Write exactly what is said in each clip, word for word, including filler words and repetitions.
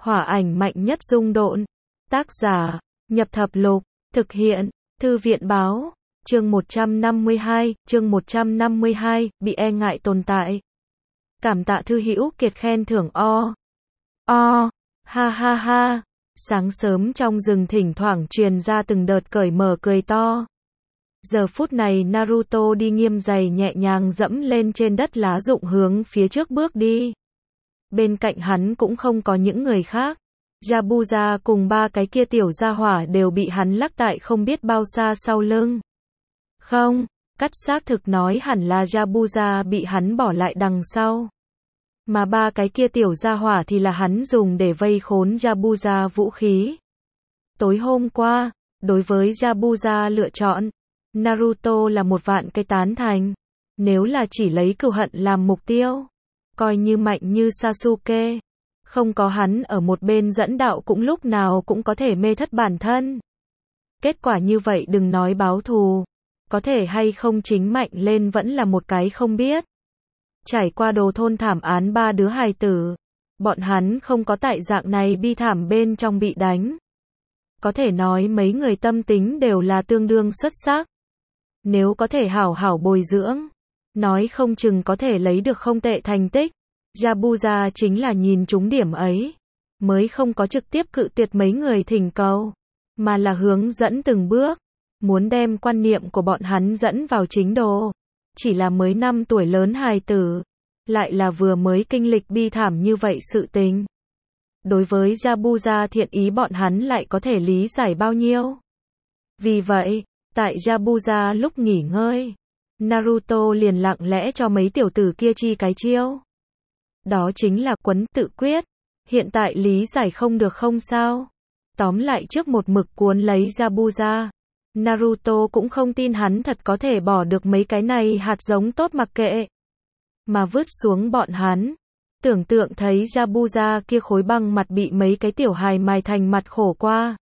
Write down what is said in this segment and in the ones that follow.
Hỏa ảnh mạnh nhất dung độn. Tác giả, Nhập Thập Lục. Thực hiện, Thư viện báo. Chương một trăm năm mươi hai, chương một trăm năm mươi hai, bị e ngại tồn tại. Cảm tạ thư hữu Kiệt khen thưởng o. O, ha ha ha. Sáng sớm trong rừng thỉnh thoảng truyền ra từng đợt cởi mở cười to. Giờ phút này Naruto đi nghiêm giày nhẹ nhàng dẫm lên trên đất lá rụng hướng phía trước bước đi. Bên cạnh hắn cũng không có những người khác. Yabuza cùng ba cái kia tiểu gia hỏa đều bị hắn lắc tại không biết bao xa sau lưng. Không, cắt xác thực nói hẳn là Yabuza bị hắn bỏ lại đằng sau. Mà ba cái kia tiểu gia hỏa thì là hắn dùng để vây khốn Yabuza vũ khí. Tối hôm qua, đối với Yabuza lựa chọn, Naruto là một vạn cái tán thành. Nếu là chỉ lấy cừu hận làm mục tiêu, coi như mạnh như Sasuke, không có hắn ở một bên dẫn đạo cũng lúc nào cũng có thể mê thất bản thân. Kết quả như vậy đừng nói báo thù, có thể hay không chính mạnh lên vẫn là một cái không biết. Trải qua đồ thôn thảm án ba đứa hài tử, bọn hắn không có tại dạng này bi thảm bên trong bị đánh. Có thể nói mấy người tâm tính đều là tương đương xuất sắc. Nếu có thể hảo hảo bồi dưỡng, nói không chừng có thể lấy được không tệ thành tích. Yabuza chính là nhìn trúng điểm ấy, mới không có trực tiếp cự tuyệt mấy người thỉnh cầu, mà là hướng dẫn từng bước, muốn đem quan niệm của bọn hắn dẫn vào chính đồ. Chỉ là mới năm tuổi lớn hài tử, lại là vừa mới kinh lịch bi thảm như vậy sự tình. Đối với Yabuza thiện ý bọn hắn lại có thể lý giải bao nhiêu. Vì vậy, tại Yabuza lúc nghỉ ngơi, Naruto liền lặng lẽ cho mấy tiểu tử kia chi cái chiêu. Đó chính là quấn tự quyết. Hiện tại lý giải không được không sao. Tóm lại trước một mực cuốn lấy Yabuza, Naruto cũng không tin hắn thật có thể bỏ được mấy cái này hạt giống tốt mặc kệ, mà vứt xuống bọn hắn. Tưởng tượng thấy Yabuza kia khối băng mặt bị mấy cái tiểu hài mài thành mặt khổ qua,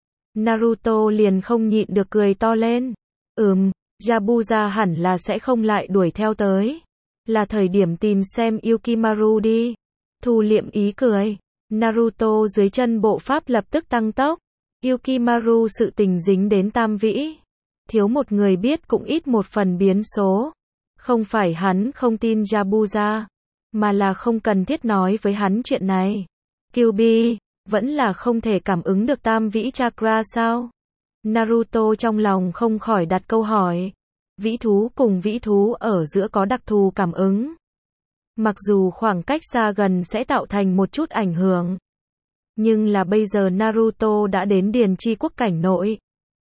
Naruto liền không nhịn được cười to lên. Ừm, Yabuza hẳn là sẽ không lại đuổi theo tới. Là thời điểm tìm xem Yukimaru đi. Thu liệm ý cười, Naruto dưới chân bộ pháp lập tức tăng tốc. Yukimaru sự tình dính đến Tam Vĩ. Thiếu một người biết cũng ít một phần biến số. Không phải hắn không tin Yabuza, mà là không cần thiết nói với hắn chuyện này. Kyuubi, vẫn là không thể cảm ứng được Tam Vĩ Chakra sao? Naruto trong lòng không khỏi đặt câu hỏi. Vĩ thú cùng vĩ thú ở giữa có đặc thù cảm ứng. Mặc dù khoảng cách xa gần sẽ tạo thành một chút ảnh hưởng, nhưng là bây giờ Naruto đã đến Điền Chi Quốc cảnh nội.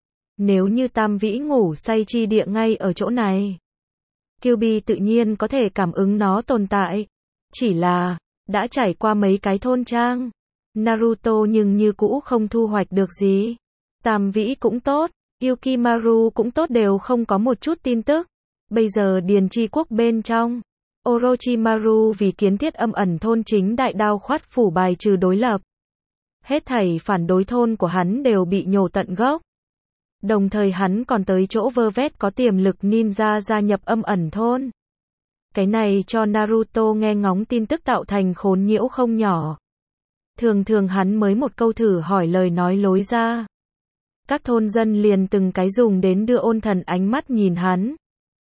Nếu như Tam Vĩ ngủ say chi địa ngay ở chỗ này, Kyuubi tự nhiên có thể cảm ứng nó tồn tại. Chỉ là, đã trải qua mấy cái thôn trang, Naruto nhưng như cũ không thu hoạch được gì. Tam Vĩ cũng tốt, Yukimaru cũng tốt đều không có một chút tin tức. Bây giờ Điền Chi Quốc bên trong, Orochimaru vì kiến thiết âm ẩn thôn chính đại đao khoát phủ bài trừ đối lập. Hết thảy phản đối thôn của hắn đều bị nhổ tận gốc. Đồng thời hắn còn tới chỗ vơ vét có tiềm lực ninja gia nhập âm ẩn thôn. Cái này cho Naruto nghe ngóng tin tức tạo thành khốn nhiễu không nhỏ. Thường thường hắn mới một câu thử hỏi lời nói lối ra, các thôn dân liền từng cái dùng đến đưa ôn thần ánh mắt nhìn hắn.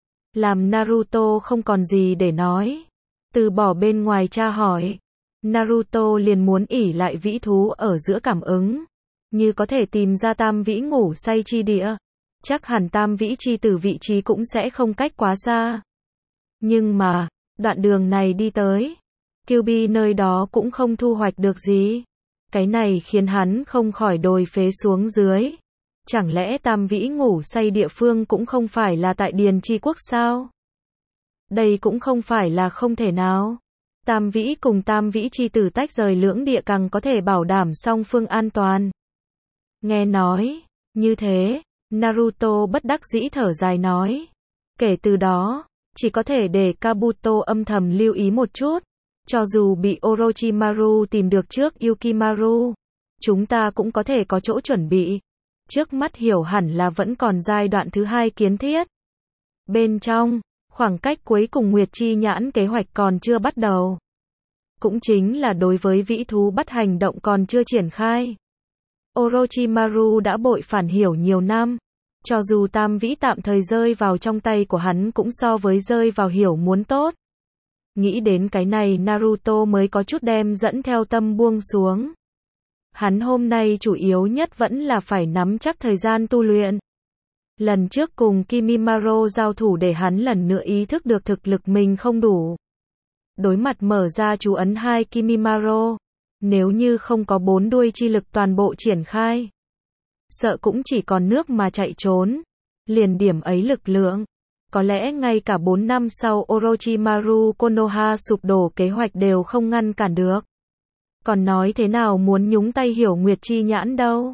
Làm Naruto không còn gì để nói. Từ bỏ bên ngoài tra hỏi, Naruto liền muốn ỉ lại vĩ thú ở giữa cảm ứng. Như có thể tìm ra Tam Vĩ ngủ say chi địa, chắc hẳn Tam Vĩ chi từ vị trí cũng sẽ không cách quá xa. Nhưng mà, đoạn đường này đi tới, Kyuubi nơi đó cũng không thu hoạch được gì. Cái này khiến hắn không khỏi đồi phế xuống dưới. Chẳng lẽ Tam Vĩ ngủ say địa phương cũng không phải là tại Điền Chi Quốc sao? Đây cũng không phải là không thể nào. Tam Vĩ cùng Tam Vĩ chi tử tách rời lưỡng địa càng có thể bảo đảm song phương an toàn. Nghe nói như thế, Naruto bất đắc dĩ thở dài nói. Kể từ đó, chỉ có thể để Kabuto âm thầm lưu ý một chút. Cho dù bị Orochimaru tìm được trước Yukimaru, chúng ta cũng có thể có chỗ chuẩn bị. Trước mắt hiểu hẳn là vẫn còn giai đoạn thứ hai kiến thiết. Bên trong, khoảng cách cuối cùng Nguyệt Chi Nhãn kế hoạch còn chưa bắt đầu. cũng chính là đối với vĩ thú bắt hành động còn chưa triển khai. Orochimaru đã bội phản hiểu nhiều năm, cho dù tam vĩ tạm thời rơi vào trong tay của hắn cũng so với rơi vào hiểu muốn tốt. Nghĩ đến cái này Naruto mới có chút đem dẫn theo tâm buông xuống. Hắn hôm nay chủ yếu nhất vẫn là phải nắm chắc thời gian tu luyện. Lần trước cùng Kimimaro giao thủ để hắn lần nữa ý thức được thực lực mình không đủ. Đối mặt mở ra chú ấn hai Kimimaro, nếu như không có bốn đuôi chi lực toàn bộ triển khai, sợ cũng chỉ còn nước mà chạy trốn. Liền điểm ấy lực lượng, có lẽ ngay cả bốn năm sau Orochimaru Konoha sụp đổ kế hoạch đều không ngăn cản được. Còn nói thế nào muốn nhúng tay Hiểu Nguyệt chi nhãn đâu.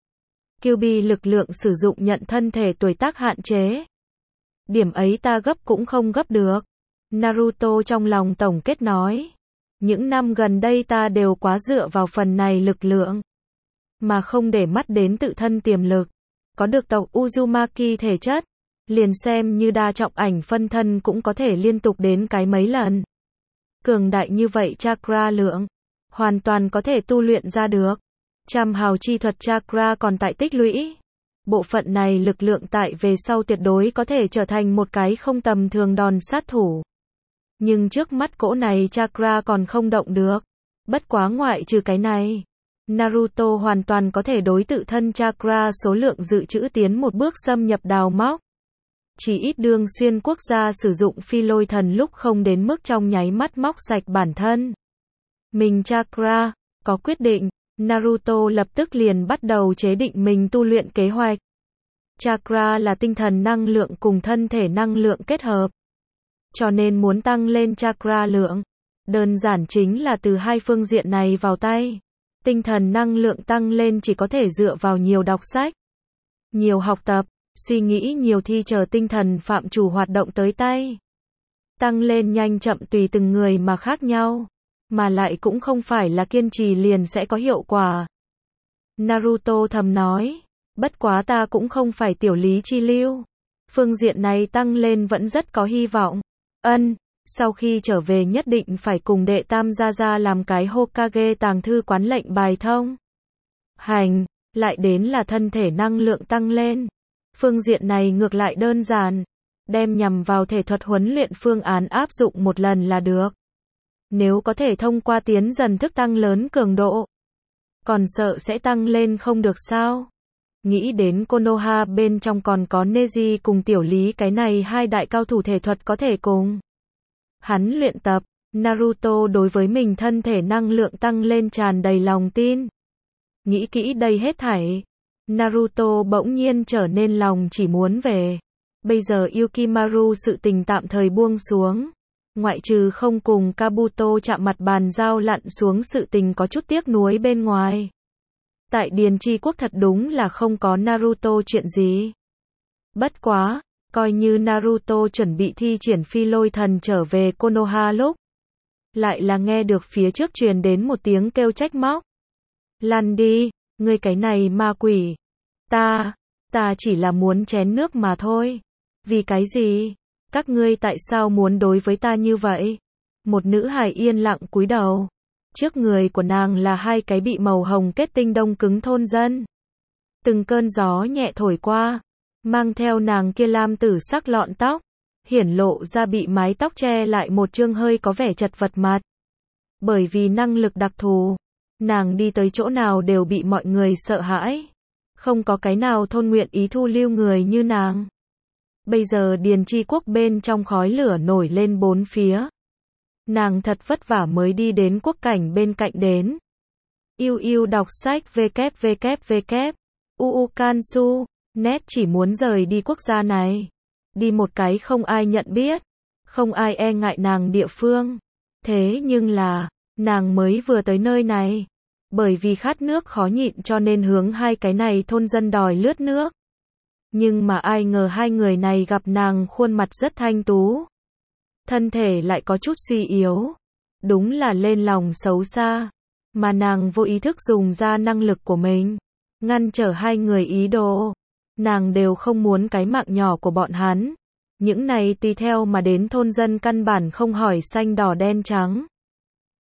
Kyuubi lực lượng sử dụng nhận thân thể tuổi tác hạn chế. Điểm ấy ta gấp cũng không gấp được. Naruto trong lòng tổng kết nói. Những năm gần đây ta đều quá dựa vào phần này lực lượng, mà không để mắt đến tự thân tiềm lực. Có được tộc Uzumaki thể chất, liền xem như đa trọng ảnh phân thân cũng có thể liên tục đến cái mấy lần. Cường đại như vậy chakra lượng, hoàn toàn có thể tu luyện ra được. Trăm hào chi thuật chakra còn tại tích lũy. Bộ phận này lực lượng tại về sau tuyệt đối có thể trở thành một cái không tầm thường đòn sát thủ. Nhưng trước mắt cỗ này chakra còn không động được. Bất quá ngoại trừ cái này, Naruto hoàn toàn có thể đối tự thân chakra số lượng dự trữ tiến một bước xâm nhập đào móc. Chỉ ít đương xuyên quốc gia sử dụng phi lôi thần lúc không đến mức trong nháy mắt móc sạch bản thân mình chakra. Có quyết định, Naruto lập tức liền bắt đầu chế định mình tu luyện kế hoạch. Chakra là tinh thần năng lượng cùng thân thể năng lượng kết hợp. Cho nên muốn tăng lên chakra lượng, đơn giản chính là từ hai phương diện này vào tay. Tinh thần năng lượng tăng lên chỉ có thể dựa vào nhiều đọc sách, nhiều học tập, suy nghĩ nhiều thi chờ tinh thần phạm chủ hoạt động tới tay. Tăng lên nhanh chậm tùy từng người mà khác nhau, mà lại cũng không phải là kiên trì liền sẽ có hiệu quả. Naruto thầm nói, bất quá ta cũng không phải tiểu lý chi lưu. Phương diện này tăng lên vẫn rất có hy vọng. Ân, sau khi trở về nhất định phải cùng đệ tam gia gia làm cái Hokage tàng thư quán lệnh bài thông hành. Lại đến là thân thể năng lượng tăng lên. Phương diện này ngược lại đơn giản, đem nhằm vào thể thuật huấn luyện phương án áp dụng một lần là được. Nếu có thể thông qua tiến dần thức tăng lớn cường độ, còn sợ sẽ tăng lên không được sao? Nghĩ đến Konoha bên trong còn có Neji cùng tiểu lý cái này hai đại cao thủ thể thuật có thể cùng hắn luyện tập. Naruto đối với mình thân thể năng lượng tăng lên tràn đầy lòng tin. Nghĩ kỹ đây hết thảy, Naruto bỗng nhiên trở nên lòng chỉ muốn về. Bây giờ Yukimaru sự tình tạm thời buông xuống. Ngoại trừ không cùng Kabuto chạm mặt bàn giao lặn xuống sự tình có chút tiếc nuối bên ngoài. Tại Điền Tri Quốc thật đúng là không có Naruto chuyện gì. Bất quá, coi như Naruto chuẩn bị thi triển phi lôi thần trở về Konoha lúc, lại là nghe được phía trước truyền đến một tiếng kêu trách móc. Lăn đi, ngươi cái này ma quỷ. Ta, ta chỉ là muốn chén nước mà thôi. Vì cái gì? Các ngươi tại sao muốn đối với ta như vậy? Một nữ hài yên lặng cúi đầu. Trước người của nàng là hai cái bị màu hồng kết tinh đông cứng thôn dân. Từng cơn gió nhẹ thổi qua, mang theo nàng kia lam tử sắc lọn tóc, hiển lộ ra bị mái tóc che lại một chương hơi có vẻ chật vật mặt. Bởi vì năng lực đặc thù, nàng đi tới chỗ nào đều bị mọi người sợ hãi. Không có cái nào thôn nguyện ý thu lưu người như nàng. Bây giờ Điền Tri Quốc bên trong khói lửa nổi lên bốn phía. Nàng thật vất vả mới đi đến quốc cảnh bên cạnh đến. Yêu yêu đọc sách www. Uukansu. Net chỉ muốn rời đi quốc gia này. Đi một cái không ai nhận biết. Không ai e ngại nàng địa phương. Thế nhưng là, nàng mới vừa tới nơi này. Bởi vì khát nước khó nhịn cho nên hướng hai cái này thôn dân đòi lướt nước. Nhưng mà ai ngờ hai người này gặp nàng khuôn mặt rất thanh tú. Thân thể lại có chút suy yếu. Đúng là lên lòng xấu xa. Mà nàng vô ý thức dùng ra năng lực của mình. Ngăn trở hai người ý đồ. Nàng đều không muốn cái mạng nhỏ của bọn hắn. Những này tùy theo mà đến thôn dân căn bản không hỏi xanh đỏ đen trắng.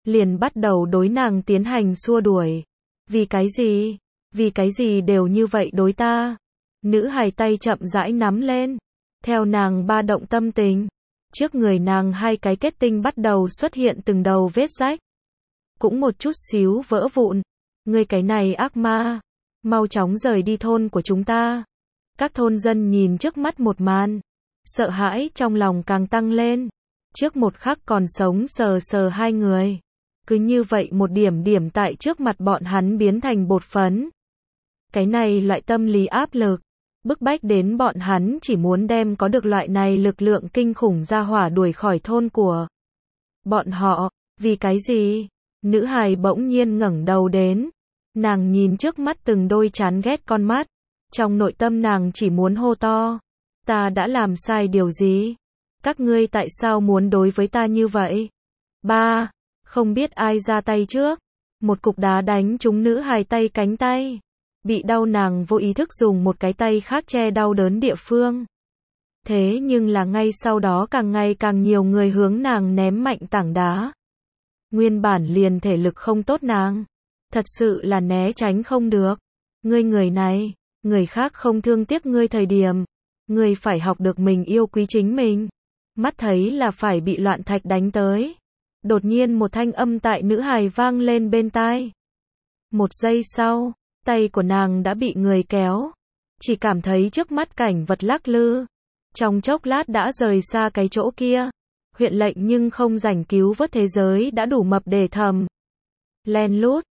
liền bắt đầu đối nàng tiến hành xua đuổi. Vì cái gì? Vì cái gì đều như vậy đối ta? Nữ hài tay chậm rãi nắm lên, theo nàng ba động tâm tình, trước người nàng hai cái kết tinh bắt đầu xuất hiện từng đầu vết rách, cũng một chút xíu vỡ vụn. Ngươi cái này ác ma, mau chóng rời đi thôn của chúng ta. Các thôn dân nhìn trước mắt một màn, sợ hãi trong lòng càng tăng lên. Trước một khắc còn sống sờ sờ hai người, cứ như vậy một điểm điểm tại trước mặt bọn hắn biến thành bột phấn. Cái này loại tâm lý áp lực, bức bách đến bọn hắn chỉ muốn đem có được loại này lực lượng kinh khủng ra hỏa đuổi khỏi thôn của bọn họ. Vì cái gì? Nữ hài bỗng nhiên ngẩng đầu đến, nàng nhìn trước mắt từng đôi chán ghét con mắt, trong nội tâm nàng chỉ muốn hô to, ta đã làm sai điều gì? Các ngươi tại sao muốn đối với ta như vậy? Ba, không biết ai ra tay trước, một cục đá đánh trúng nữ hài tay cánh tay. Bị đau nàng vô ý thức dùng một cái tay khác che đau đớn địa phương. Thế nhưng là ngay sau đó càng ngày càng nhiều người hướng nàng ném mạnh tảng đá. Nguyên bản liền thể lực không tốt nàng, thật sự là né tránh không được. Ngươi người này, người khác không thương tiếc ngươi thời điểm, ngươi phải học được mình yêu quý chính mình. Mắt thấy là phải bị loạn thạch đánh tới. Đột nhiên một thanh âm tại nữ hài vang lên bên tai. Một giây sau, tay của nàng đã bị người kéo, chỉ cảm thấy trước mắt cảnh vật lắc lư, trong chốc lát đã rời xa cái chỗ kia. Huyện lệnh nhưng không rảnh cứu vớt thế giới đã đủ mập để thầm len lút,